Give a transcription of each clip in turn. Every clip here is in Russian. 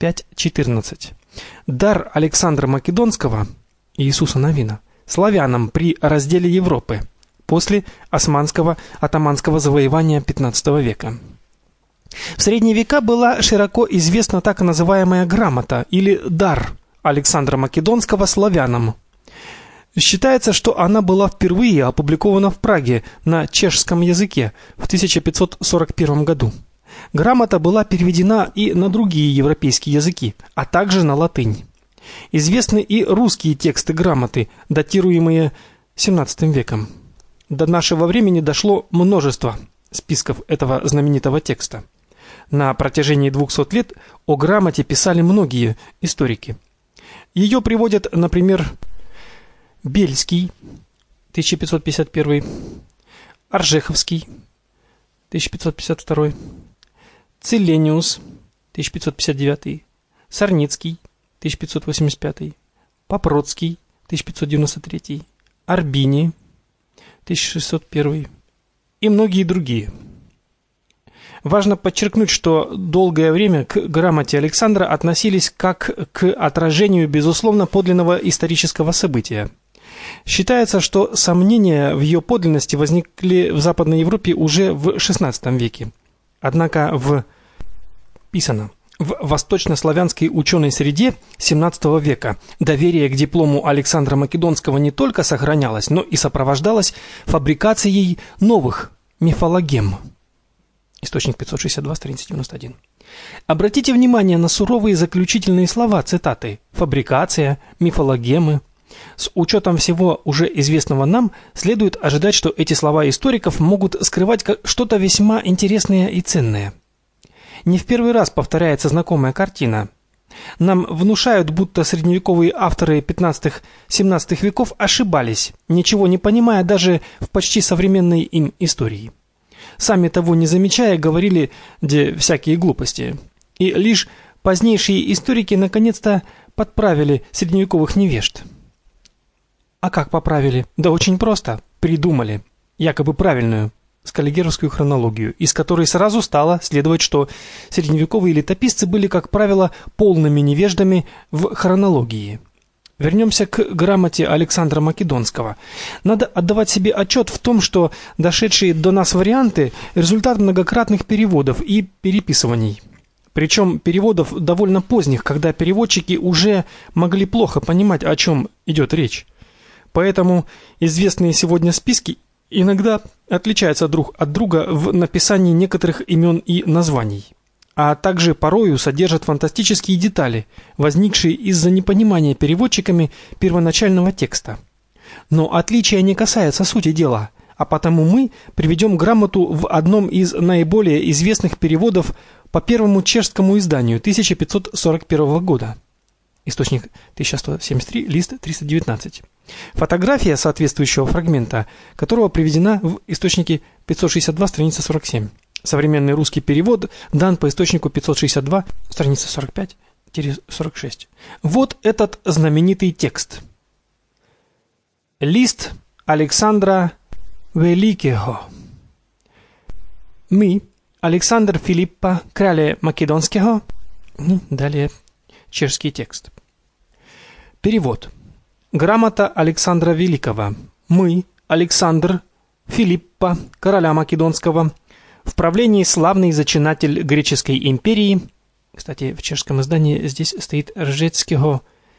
5:14. Дар Александра Македонского, Иисуса Навина, славянам при разделе Европы после османского-атаманского завоевания XV века. В средние века была широко известна так называемая грамота или дар Александра Македонского славянам. Считается, что она была впервые опубликована в Праге на чешском языке в 1541 году. Грамота была переведена и на другие европейские языки, а также на латынь. Известны и русские тексты грамоты, датируемые XVII веком. До нашего времени дошло множество списков этого знаменитого текста. На протяжении 200 лет о грамоте писали многие историки. Ее приводят, например, Бельский, 1551, Оржеховский, 1552, Целениус, 1559, Сарницкий, 1585, Попроцкий, 1593, Арбини, 1601 и многие другие. Важно подчеркнуть, что долгое время к грамоте Александра относились как к отражению безусловно подлинного исторического события. Считается, что сомнения в ее подлинности возникли в Западной Европе уже в XVI веке. Однако в восточнославянской ученой среде XVII века доверие к диплому Александра Македонского не только сохранялось, но и сопровождалось фабрикацией новых мифологем. Источник 562, страница 91. Обратите внимание на суровые заключительные слова цитаты: фабрикация, мифологемы. С учетом всего уже известного нам, следует ожидать, что эти слова историков могут скрывать что-то весьма интересное и ценное. Не в первый раз повторяется знакомая картина. Нам внушают, будто средневековые авторы XV-XVII веков ошибались, ничего не понимая даже в почти современной им истории. Сами того не замечая, говорили всякие глупости. И лишь позднейшие историки наконец-то подправили средневековых невежд. А как поправили? Да очень просто. Придумали якобы правильную скаллигеровскую хронологию, из которой сразу стало следовать, что средневековые летописцы были, как правило, полными невеждами в хронологии. Вернемся к грамоте Александра Македонского. Надо отдавать себе отчет в том, что дошедшие до нас варианты – результат многократных переводов и переписываний. Причем переводов довольно поздних, когда переводчики уже могли плохо понимать, о чем идет речь. Поэтому известные сегодня списки иногда отличаются друг от друга в написании некоторых имен и названий, а также порою содержат фантастические детали, возникшие из-за непонимания переводчиками первоначального текста. Но отличия не касаются сути дела, а потому мы приведем грамоту в одном из наиболее известных переводов по первому чешскому изданию 1541 года. Источник 1173, лист 319. Фотография соответствующего фрагмента, которого приведена в источнике 562, страница 47. Современный русский перевод дан по источнику 562, страница 45-46. Вот этот знаменитый текст. Лист Александра Великого. Мы, Александр Филиппа, краля Македонского. Далее чешский текст. Перевод. Грамота Александра Великого. Мы, Александр Филиппа, короля Македонского, в правлении славный зачинатель греческой империи. Кстати, в чешском издании здесь стоит Ржецкого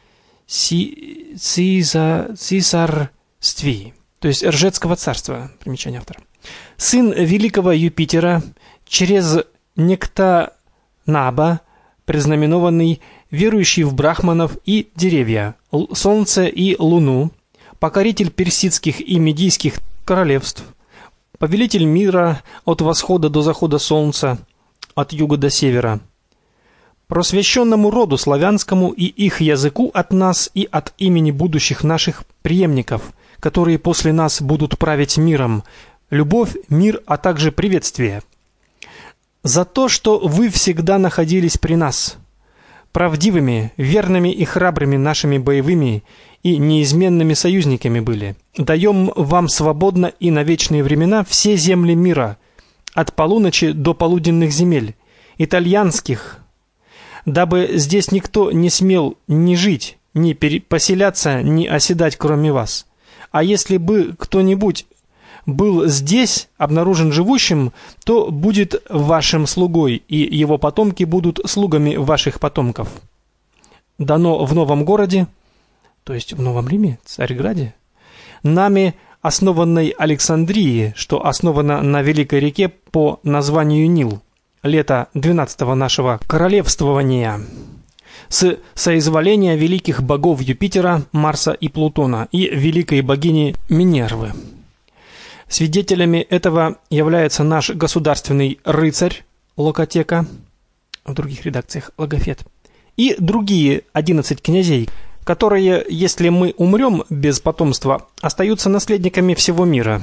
цисарствии, то есть Ржецкого царства, примечание автора. Сын великого Юпитера, через некто Наба, предзнаменованный, верующий в брахманов и деревья, солнце и луну, покоритель персидских и медийских королевств, повелитель мира от восхода до захода солнца, от юга до севера, просвещенному роду славянскому и их языку от нас и от имени будущих наших преемников, которые после нас будут править миром, любовь, мир, а также приветствие. За то, что вы всегда находились при нас, правдивыми, верными и храбрыми нашими боевыми и неизменными союзниками были, даем вам свободно и на вечные времена все земли мира, от полуночи до полуденных земель, итальянских, дабы здесь никто не смел ни жить, ни поселяться, ни оседать, кроме вас. А если бы кто-нибудь был здесь обнаружен живущим, то будет вашим слугой, и его потомки будут слугами ваших потомков. Дано в новом городе, то есть в Новом Риме, Царьграде, нами основанной Александрии, что основана на великой реке по названию Нил, лето 12-го нашего королевствования, с соизволения великих богов Юпитера, Марса и Плутона и великой богини Минервы. Свидетелями этого является наш государственный рыцарь Локотека, в других редакциях Логофет, и другие 11 князей, которые, если мы умрем без потомства, остаются наследниками всего мира.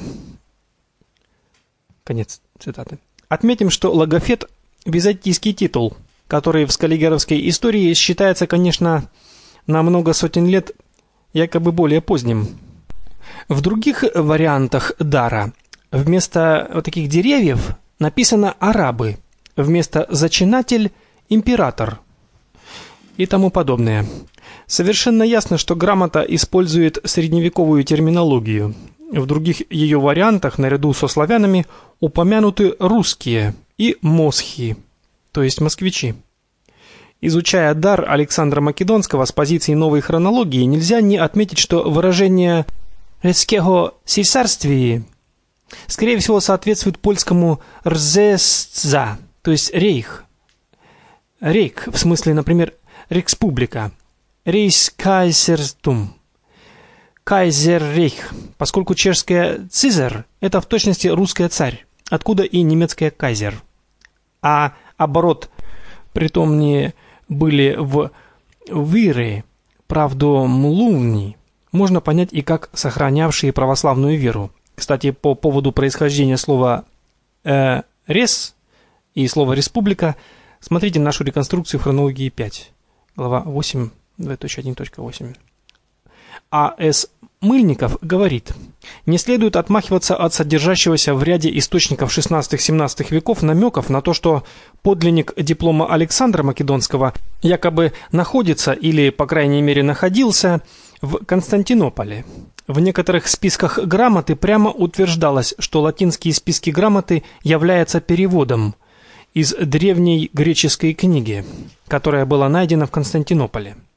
Конец цитаты. Отметим, что Логофет – византийский титул, который в скаллигеровской истории считается, конечно, на много сотен лет якобы более поздним. В других вариантах дара вместо вот таких деревьев написано «арабы», вместо «зачинатель» – «император» и тому подобное. Совершенно ясно, что грамота использует средневековую терминологию. В других ее вариантах, наряду со славянами, упомянуты русские и мосхи, то есть москвичи. Изучая дар Александра Македонского с позиции новой хронологии, нельзя не отметить, что выражение «рецкего цесарствии» скорее всего соответствует польскому «рзесца», то есть «рейх». «Рейх» в смысле, например, «рекспублика», «рейхскайзертум», «кайзеррейх», поскольку чешское «цизер» – это в точности русское «царь», откуда и немецкое «кайзер». А оборот «притомнее были в вире, правду млувни» можно понять и как сохранявшие православную веру. Кстати, по поводу происхождения слова «рес» и слова «республика» смотрите нашу реконструкцию хронологии 5, глава 8, 2.1.8. А.С. Мыльников говорит: не следует отмахиваться от содержащегося в ряде источников 16-17 веков намеков на то, что подлинник диплома Александра Македонского якобы находится или, по крайней мере, находился в Константинополе. В некоторых списках грамоты прямо утверждалось, что латинские списки грамоты являются переводом из древней греческой книги, которая была найдена в Константинополе.